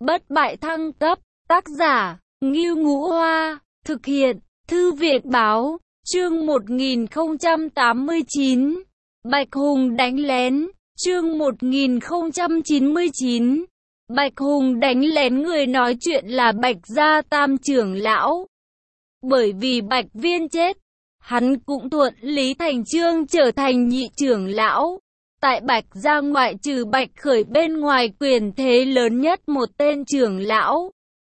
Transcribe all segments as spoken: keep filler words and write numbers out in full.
bất bại thăng cấp, tác giả, Ngưu Ngũ Hoa, thực hiện, Thư viện Báo, chương một nghìn không trăm tám mươi chín, Bạch Hùng đánh lén, chương một nghìn không trăm chín mươi chín, Bạch Hùng đánh lén. Người nói chuyện là Bạch Gia Tam trưởng lão. Bởi vì Bạch Viên chết, hắn cũng thuận lý thành chương trở thành nhị trưởng lão. Tại Bạch Gia ngoại trừ Bạch Khởi bên ngoài quyền thế lớn nhất một tên trưởng lão.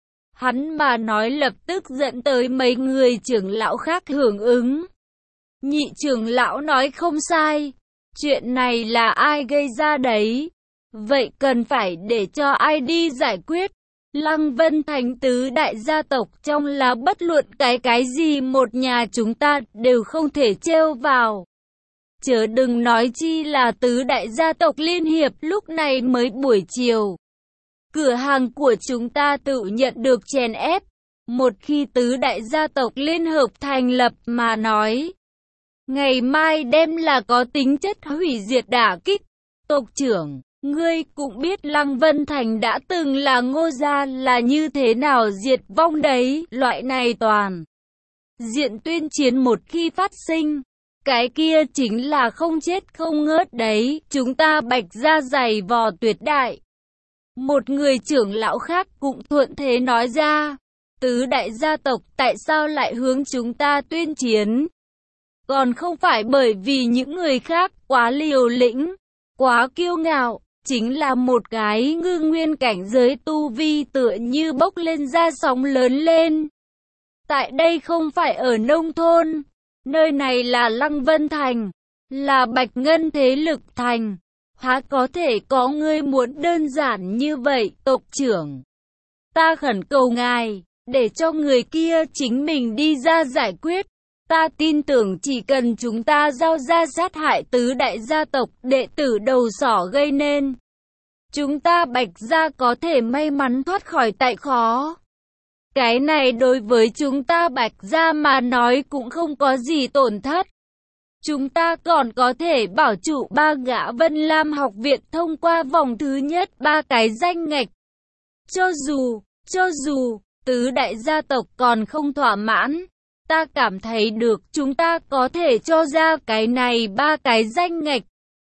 Hắn mà nói lập tức dẫn tới mấy người trưởng lão khác hưởng ứng. Nhị trưởng lão nói không sai, chuyện này là ai gây ra đấy? Vậy cần phải để cho ai đi giải quyết? Lăng Vân Thành tứ đại gia tộc trong là bất luận cái cái gì một nhà chúng ta đều không thể trêu vào. Chớ đừng nói chi là tứ đại gia tộc liên hiệp. Lúc này mới buổi chiều, cửa hàng của chúng ta tự nhận được chèn ép. Một khi tứ đại gia tộc liên hợp thành lập mà nói, ngày mai đêm là có tính chất hủy diệt đả kích. Tộc trưởng, ngươi cũng biết Lăng Vân Thành đã từng là Ngô gia là như thế nào diệt vong đấy. Loại này toàn diện tuyên chiến một khi phát sinh, cái kia chính là không chết không ngớt đấy. Chúng ta Bạch Gia dày vò tuyệt đại. Một người trưởng lão khác cũng thuận thế nói ra, tứ đại gia tộc tại sao lại hướng chúng ta tuyên chiến? Còn không phải bởi vì những người khác quá liều lĩnh, quá kiêu ngạo, chính là một cái ngư nguyên cảnh giới tu vi tựa như bốc lên ra sóng lớn lên. Tại đây không phải ở nông thôn, nơi này là Lăng Vân Thành, là Bạch Ngân thế lực thành. Há có thể có ngươi muốn đơn giản như vậy? Tộc trưởng, ta khẩn cầu ngài, để cho người kia chính mình đi ra giải quyết. Ta tin tưởng chỉ cần chúng ta giao ra sát hại tứ đại gia tộc đệ tử đầu sỏ gây nên, chúng ta Bạch Gia có thể may mắn thoát khỏi tại khó. Cái này đối với chúng ta Bạch Gia mà nói cũng không có gì tổn thất. Chúng ta còn có thể bảo trụ ba gã Vân Lam học viện thông qua vòng thứ nhất ba cái danh ngạch. Cho dù, cho dù, tứ đại gia tộc còn không thỏa mãn, ta cảm thấy được chúng ta có thể cho ra cái này ba cái danh ngạch.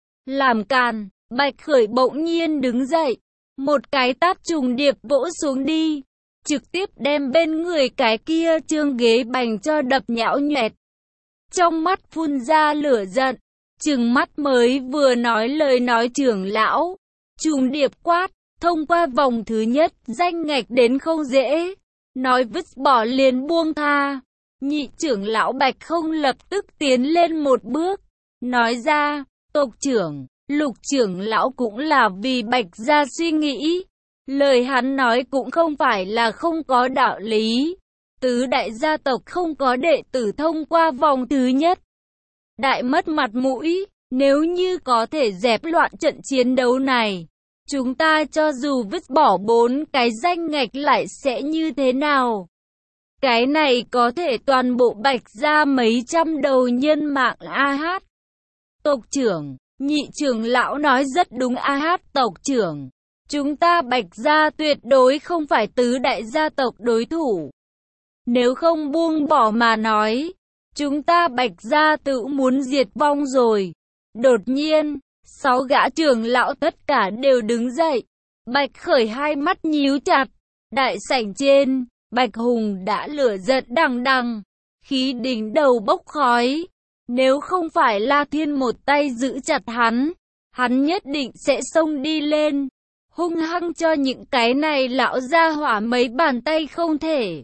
Làm càn, Bạch Khởi bỗng nhiên đứng dậy, một cái tát trùng điệp vỗ xuống đi, trực tiếp đem bên người cái kia trương ghế bành cho đập nhão nhoẹt. Trong mắt phun ra lửa giận, trừng mắt mới vừa nói lời nói trưởng lão, trùng điệp quát, thông qua vòng thứ nhất danh ngạch đến không dễ, nói vứt bỏ liền buông tha. Nhị trưởng lão Bạch không lập tức tiến lên một bước, nói ra, tộc trưởng, Lục trưởng lão cũng là vì Bạch Gia suy nghĩ. Lời hắn nói cũng không phải là không có đạo lý. Tứ đại gia tộc không có đệ tử thông qua vòng thứ nhất, đại mất mặt mũi. Nếu như có thể dẹp loạn trận chiến đấu này, chúng ta cho dù vứt bỏ bốn cái danh ngạch lại sẽ như thế nào? Cái này có thể toàn bộ Bạch Gia mấy trăm đầu nhân mạng. A hát, tộc trưởng, nhị trưởng lão nói rất đúng. A hát, tộc trưởng, chúng ta Bạch Gia tuyệt đối không phải tứ đại gia tộc đối thủ. Nếu không buông bỏ mà nói, chúng ta Bạch Gia tự muốn diệt vong rồi. Đột nhiên, sáu gã trưởng lão tất cả đều đứng dậy. Bạch Khởi hai mắt nhíu chặt. Đại sảnh trên, Bạch Hùng đã lửa giận đằng đằng, khí đỉnh đầu bốc khói. Nếu không phải La Thiên một tay giữ chặt hắn, hắn nhất định sẽ xông đi lên, hung hăng cho những cái này lão gia hỏa mấy bàn tay không thể.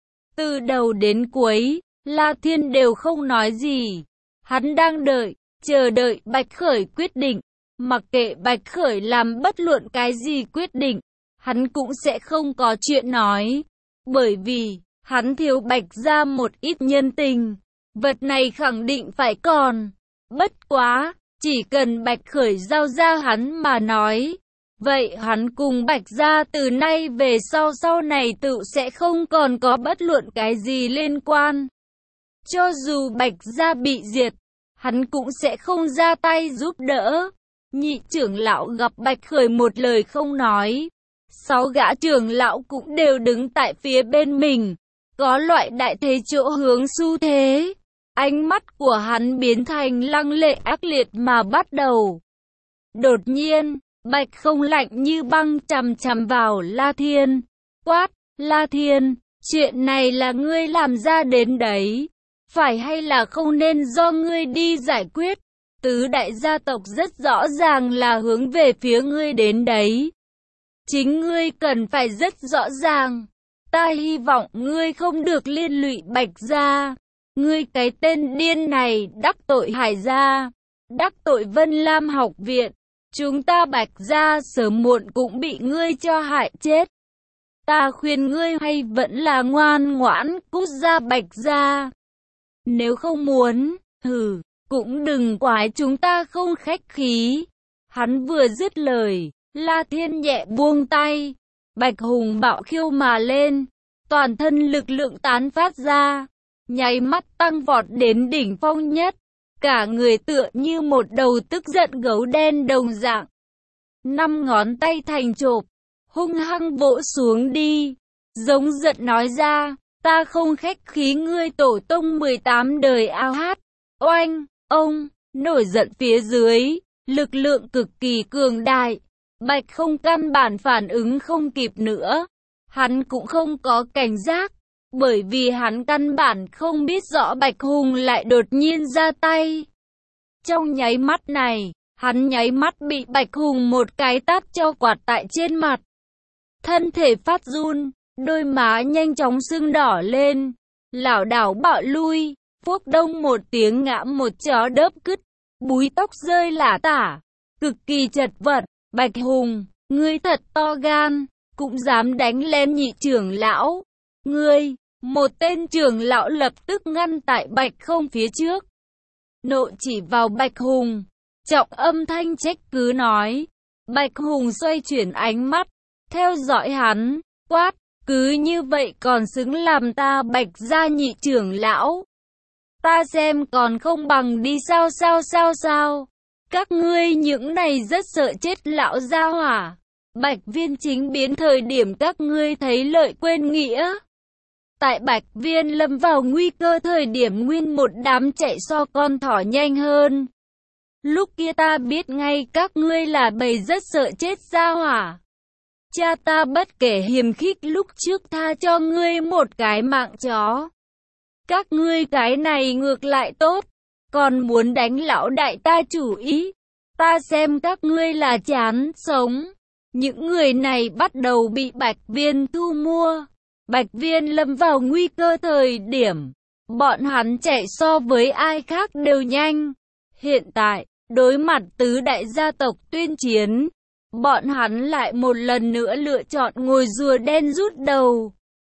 Từ đầu đến cuối, La Thiên đều không nói gì. Hắn đang đợi, chờ đợi Bạch Khởi quyết định. Mặc kệ Bạch Khởi làm bất luận cái gì quyết định, hắn cũng sẽ không có chuyện nói. Bởi vì, hắn thiếu Bạch Gia một ít nhân tình. Vật này khẳng định phải còn. Bất quá, chỉ cần Bạch Khởi giao ra hắn mà nói, vậy hắn cùng Bạch Gia từ nay về sau sau này tự sẽ không còn có bất luận cái gì liên quan. Cho dù Bạch Gia bị diệt, hắn cũng sẽ không ra tay giúp đỡ. Nhị trưởng lão gặp Bạch Khởi một lời không nói, Sáu gã trưởng lão cũng đều đứng tại phía bên mình, có loại đại thế chỗ hướng xu thế. Ánh mắt của hắn biến thành lăng lệ ác liệt mà bắt đầu. Đột nhiên, Bạch Không lạnh như băng chằm chằm vào La Thiên, quát, La Thiên, chuyện này là ngươi làm ra đến đấy, phải hay là không nên do ngươi đi giải quyết? Tứ đại gia tộc rất rõ ràng là hướng về phía ngươi đến đấy. Chính ngươi cần phải rất rõ ràng. Ta hy vọng ngươi không được liên lụy Bạch gia. Ngươi cái tên điên này đắc tội Hải gia, đắc tội Vân Lam học viện. Chúng ta Bạch gia sớm muộn cũng bị ngươi cho hại chết. Ta khuyên ngươi hay vẫn là ngoan ngoãn cút ra Bạch gia. Nếu không muốn, hừ, cũng đừng quái chúng ta không khách khí. Hắn vừa dứt lời, La Thiên nhẹ buông tay. Bạch Hùng bạo khiêu mà lên, toàn thân lực lượng tán phát ra, nháy mắt tăng vọt đến đỉnh phong nhất. Cả người tựa như một đầu tức giận gấu đen đồng dạng. Năm ngón tay thành chộp, hung hăng vỗ xuống đi, giống giận nói ra, ta không khách khí ngươi tổ tông mười tám đời ao hát. Oanh, ông, nổi giận phía dưới, lực lượng cực kỳ cường đại. Bạch Không căn bản phản ứng không kịp nữa. Hắn cũng không có cảnh giác, bởi vì hắn căn bản không biết rõ Bạch Hùng lại đột nhiên ra tay. Trong nháy mắt này, hắn nháy mắt bị Bạch Hùng một cái tát cho quạt tại trên mặt. Thân thể phát run, đôi má nhanh chóng sưng đỏ lên, lảo đảo bạo lui, phốc đông một tiếng ngã một chó đớp cứt, búi tóc rơi lả tả, cực kỳ chật vật. Bạch Hùng, ngươi thật to gan, cũng dám đánh lên nhị trưởng lão. Ngươi, một tên trưởng lão lập tức ngăn tại Bạch Không phía trước. Nộ chỉ vào Bạch Hùng, trọng âm thanh trách cứ nói. Bạch Hùng xoay chuyển ánh mắt, theo dõi hắn, quát, cứ như vậy còn xứng làm ta Bạch gia nhị trưởng lão. Ta xem còn không bằng đi sao sao sao sao. Các ngươi những này rất sợ chết lão gia hỏa. Bạch Viên chính biến thời điểm các ngươi thấy lợi quên nghĩa. Tại Bạch Viên lâm vào nguy cơ thời điểm nguyên một đám chạy so con thỏ nhanh hơn. Lúc kia ta biết ngay các ngươi là bầy rất sợ chết gia hỏa. Cha ta bất kể hiềm khích lúc trước tha cho ngươi một cái mạng chó. Các ngươi cái này ngược lại tốt, còn muốn đánh lão đại ta chủ ý. Ta xem các ngươi là chán sống. Những người này bắt đầu bị Bạch Viên thu mua. Bạch Viên lâm vào nguy cơ thời điểm, bọn hắn chạy so với ai khác đều nhanh. Hiện tại, đối mặt tứ đại gia tộc tuyên chiến, bọn hắn lại một lần nữa lựa chọn ngồi rùa đen rút đầu.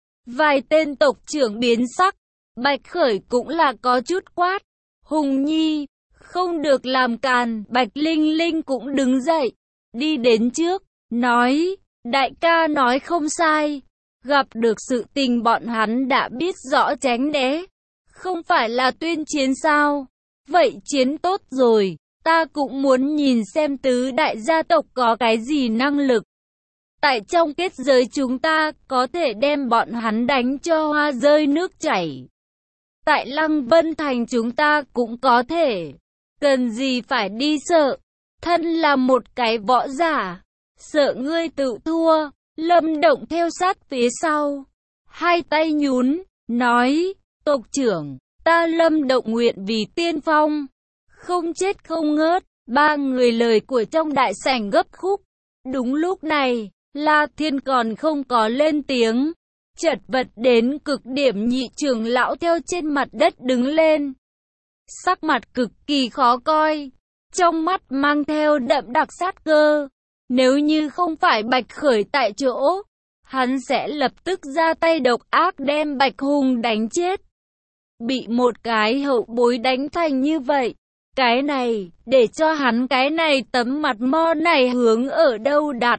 Vài tên tộc trưởng biến sắc, Bạch Khởi cũng là có chút quát. Hùng Nhi, không được làm càn. Bạch Linh Linh cũng đứng dậy, đi đến trước, nói, đại ca nói không sai. Gặp được sự tình bọn hắn đã biết rõ tránh né. Không phải là tuyên chiến sao? Vậy chiến tốt rồi, ta cũng muốn nhìn xem tứ đại gia tộc có cái gì năng lực. Tại trong kết giới chúng ta có thể đem bọn hắn đánh cho hoa rơi nước chảy. Tại Lăng Vân Thành chúng ta cũng có thể. Cần gì phải đi sợ. Thân là một cái võ giả, sợ ngươi tự thua. Lâm Động theo sát phía sau, hai tay nhún, nói, tộc trưởng, ta Lâm Động nguyện vì tiên phong, không chết không ngớt. Ba người lời của trong đại sảnh gấp khúc. Đúng lúc này, La Thiên còn không có lên tiếng, chật vật đến cực điểm. Nhị trưởng lão theo trên mặt đất đứng lên, sắc mặt cực kỳ khó coi, trong mắt mang theo đậm đặc sát cơ. Nếu như không phải Bạch Khởi tại chỗ, hắn sẽ lập tức ra tay độc ác đem Bạch Hùng đánh chết. Bị một cái hậu bối đánh thành như vậy, cái này, để cho hắn cái này tấm mặt mo này hướng ở đâu đặt.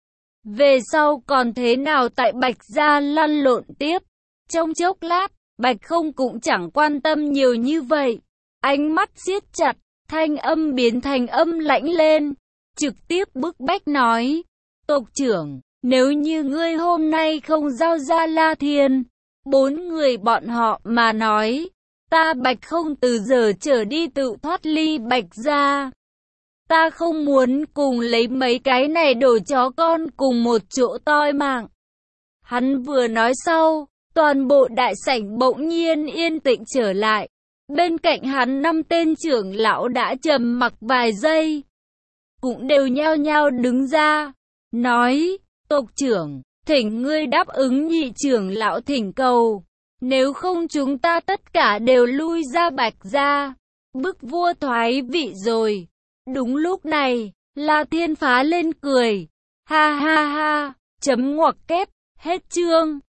Về sau còn thế nào tại Bạch gia lăn lộn tiếp. Trong chốc lát, Bạch Không cũng chẳng quan tâm nhiều như vậy. Ánh mắt siết chặt, thanh âm biến thành âm lãnh lên. Trực tiếp bức bách nói, tộc trưởng, Nếu như ngươi hôm nay không giao ra La Thiên, bốn người bọn họ mà nói, ta Bạch không từ giờ trở đi tự thoát ly Bạch gia. Ta không muốn cùng lấy mấy cái này đồ chó con cùng một chỗ toi mạng. Hắn vừa nói sau, toàn bộ đại sảnh bỗng nhiên yên tĩnh trở lại. Bên cạnh hắn năm tên trưởng lão đã trầm mặc vài giây, cũng đều nhao nhao đứng ra, nói, tộc trưởng, thỉnh ngươi đáp ứng nhị trưởng lão thỉnh cầu, nếu không chúng ta tất cả đều lui ra Bạch gia, bức vua thoái vị rồi. Đúng lúc này, La Thiên phá lên cười, ha ha ha, chấm ngoặc kép, hết chương.